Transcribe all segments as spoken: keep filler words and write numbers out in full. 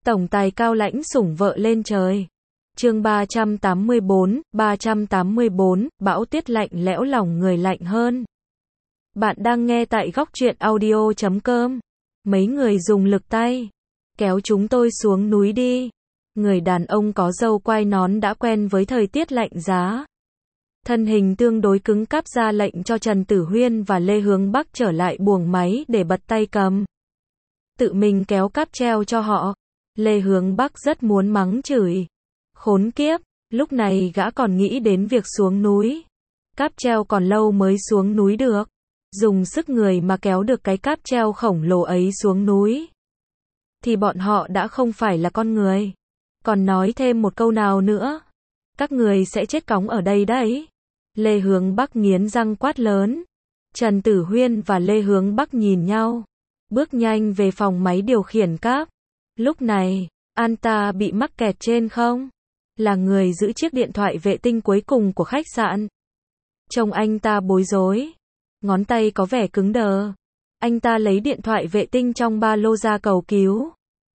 Tổng tài cao lãnh sủng vợ lên trời. Chương ba trăm tám mươi bốn, ba trăm tám mươi bốn, bão tuyết lạnh lẽo lòng người lạnh hơn. Bạn đang nghe tại góc truyện audio chấm com. Mấy người dùng lực tay kéo chúng tôi xuống núi đi. Người đàn ông có râu quai nón đã quen với thời tiết lạnh giá. Thân hình tương đối cứng cáp ra lệnh cho Trần Tử Huyên và Lê Hướng Bắc trở lại buồng máy để bật tay cầm. Tự mình kéo cáp treo cho họ. Lê Hướng Bắc rất muốn mắng chửi. Khốn kiếp, lúc này gã còn nghĩ đến việc xuống núi. Cáp treo còn lâu mới xuống núi được. Dùng sức người mà kéo được cái cáp treo khổng lồ ấy xuống núi. Thì bọn họ đã không phải là con người. Còn nói thêm một câu nào nữa. Các người sẽ chết cóng ở đây đấy. Lê Hướng Bắc nghiến răng quát lớn. Trần Tử Huyên và Lê Hướng Bắc nhìn nhau. Bước nhanh về phòng máy điều khiển cáp. Lúc này, anh ta bị mắc kẹt trên không? Là người giữ chiếc điện thoại vệ tinh cuối cùng của khách sạn. Trông anh ta bối rối. Ngón tay có vẻ cứng đờ. Anh ta lấy điện thoại vệ tinh trong ba lô ra cầu cứu.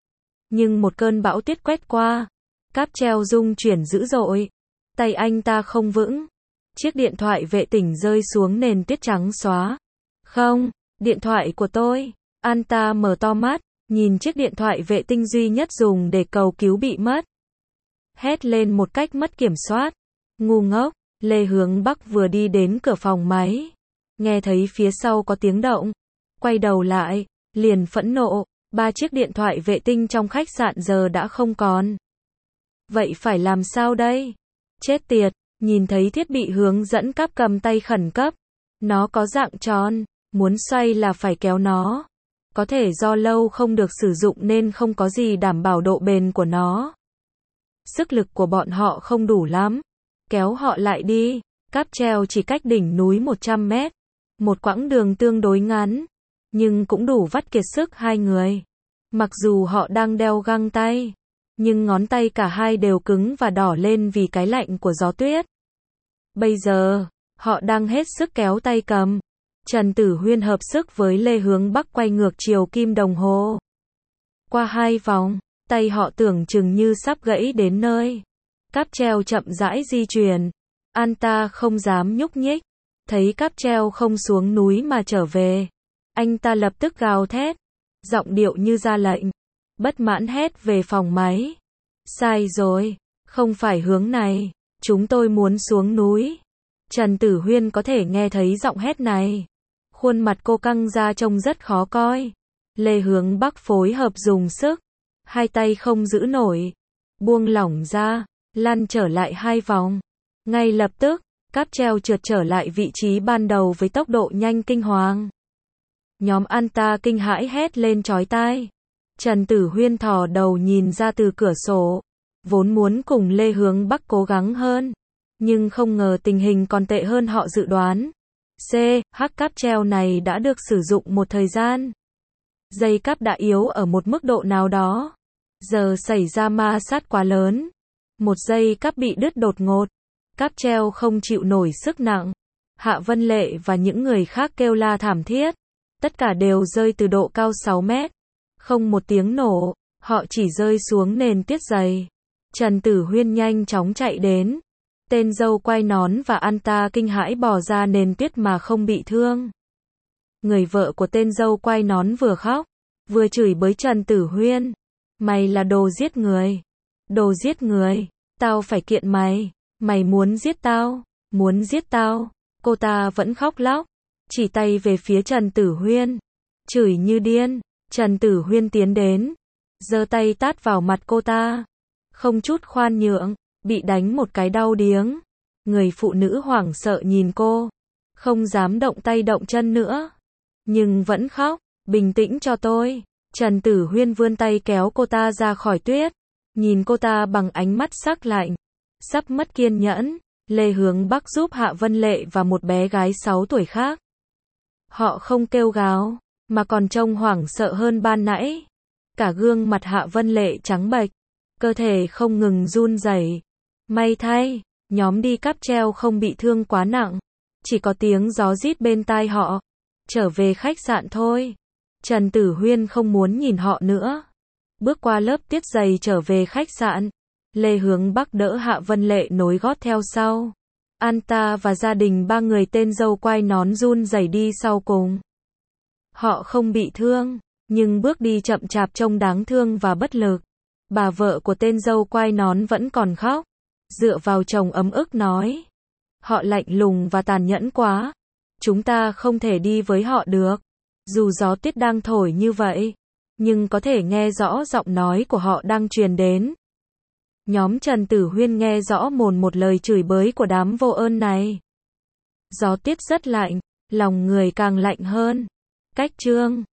Nhưng một cơn bão tuyết quét qua. Cáp treo rung chuyển dữ dội. Tay anh ta không vững. Chiếc điện thoại vệ tinh rơi xuống nền tuyết trắng xóa. Không, điện thoại của tôi. Anh ta mở to mắt, nhìn chiếc điện thoại vệ tinh duy nhất dùng để cầu cứu bị mất. Hét lên một cách mất kiểm soát. Ngu ngốc, Lê Hướng Bắc vừa đi đến cửa phòng máy. Nghe thấy phía sau có tiếng động. Quay đầu lại, liền phẫn nộ. Ba chiếc điện thoại vệ tinh trong khách sạn giờ đã không còn. Vậy phải làm sao đây? Chết tiệt, nhìn thấy thiết bị hướng dẫn cáp cầm tay khẩn cấp. Nó có dạng tròn, muốn xoay là phải kéo nó. Có thể do lâu không được sử dụng nên không có gì đảm bảo độ bền của nó. Sức lực của bọn họ không đủ lắm. Kéo họ lại đi. Cáp treo chỉ cách đỉnh núi một trăm mét. Một quãng đường tương đối ngắn. Nhưng cũng đủ vắt kiệt sức hai người. Mặc dù họ đang đeo găng tay. Nhưng ngón tay cả hai đều cứng và đỏ lên vì cái lạnh của gió tuyết. Bây giờ, họ đang hết sức kéo tay cầm. Trần Tử Huyên hợp sức với Lê Hướng Bắc quay ngược chiều kim đồng hồ. Qua hai vòng, tay họ tưởng chừng như sắp gãy đến nơi. Cáp treo chậm rãi di chuyển. Anh ta không dám nhúc nhích. Thấy cáp treo không xuống núi mà trở về. Anh ta lập tức gào thét. Giọng điệu như ra lệnh. Bất mãn hét về phòng máy. Sai rồi. Không phải hướng này. Chúng tôi muốn xuống núi. Trần Tử Huyên có thể nghe thấy giọng hét này. Khuôn mặt cô căng ra trông rất khó coi. Lê Hướng Bắc phối hợp dùng sức. Hai tay không giữ nổi. Buông lỏng ra. Lăn trở lại hai vòng. Ngay lập tức, cáp treo trượt trở lại vị trí ban đầu với tốc độ nhanh kinh hoàng. Nhóm anh ta kinh hãi hét lên chói tai. Trần Tử Huyên thò đầu nhìn ra từ cửa sổ. Vốn muốn cùng Lê Hướng Bắc cố gắng hơn. Nhưng không ngờ tình hình còn tệ hơn họ dự đoán. C. Hắc cáp treo này đã được sử dụng một thời gian. Dây cáp đã yếu ở một mức độ nào đó. Giờ xảy ra ma sát quá lớn. Một dây cáp bị đứt đột ngột. Cáp treo không chịu nổi sức nặng. Hạ Vân Lệ và những người khác kêu la thảm thiết. Tất cả đều rơi từ độ cao sáu mét. Không một tiếng nổ, họ chỉ rơi xuống nền tuyết dày. Trần Tử Huyên nhanh chóng chạy đến. Tên dâu quai nón và anh ta kinh hãi bò ra nền tuyết mà không bị thương. Người vợ của tên dâu quai nón vừa khóc, vừa chửi bới Trần Tử Huyên. Mày là đồ giết người. Đồ giết người. Tao phải kiện mày. Mày muốn giết tao. Muốn giết tao. Cô ta vẫn khóc lóc. Chỉ tay về phía Trần Tử Huyên. Chửi như điên. Trần Tử Huyên tiến đến. Giơ tay tát vào mặt cô ta. Không chút khoan nhượng. Bị đánh một cái đau điếng. Người phụ nữ hoảng sợ nhìn cô. Không dám động tay động chân nữa. Nhưng vẫn khóc. Bình tĩnh cho tôi. Trần Tử Huyên vươn tay kéo cô ta ra khỏi tuyết. Nhìn cô ta bằng ánh mắt sắc lạnh. Sắp mất kiên nhẫn. Lê Hướng Bắc giúp Hạ Vân Lệ và một bé gái sáu tuổi khác. Họ không kêu gào. Mà còn trông hoảng sợ hơn ban nãy. Cả gương mặt Hạ Vân Lệ trắng bệch. Cơ thể không ngừng run rẩy. May thay, nhóm đi cáp treo không bị thương quá nặng. Chỉ có tiếng gió rít bên tai họ. Trở về khách sạn thôi. Trần Tử Huyên không muốn nhìn họ nữa. bước qua lớp tiết dày trở về khách sạn. Lê Hướng Bắc đỡ Hạ Vân Lệ nối gót theo sau. An ta và gia đình ba người tên dâu quai nón run rẩy đi sau cùng. Họ không bị thương, nhưng bước đi chậm chạp trông đáng thương và bất lực. Bà vợ của tên dâu quai nón vẫn còn khóc. Dựa vào chồng ấm ức nói. Họ lạnh lùng và tàn nhẫn quá. Chúng ta không thể đi với họ được. Dù gió tuyết đang thổi như vậy, nhưng có thể nghe rõ giọng nói của họ đang truyền đến. Nhóm Trần Tử Huyên nghe rõ mồn một lời chửi bới của đám vô ơn này. Gió tuyết rất lạnh, lòng người càng lạnh hơn. Cách chương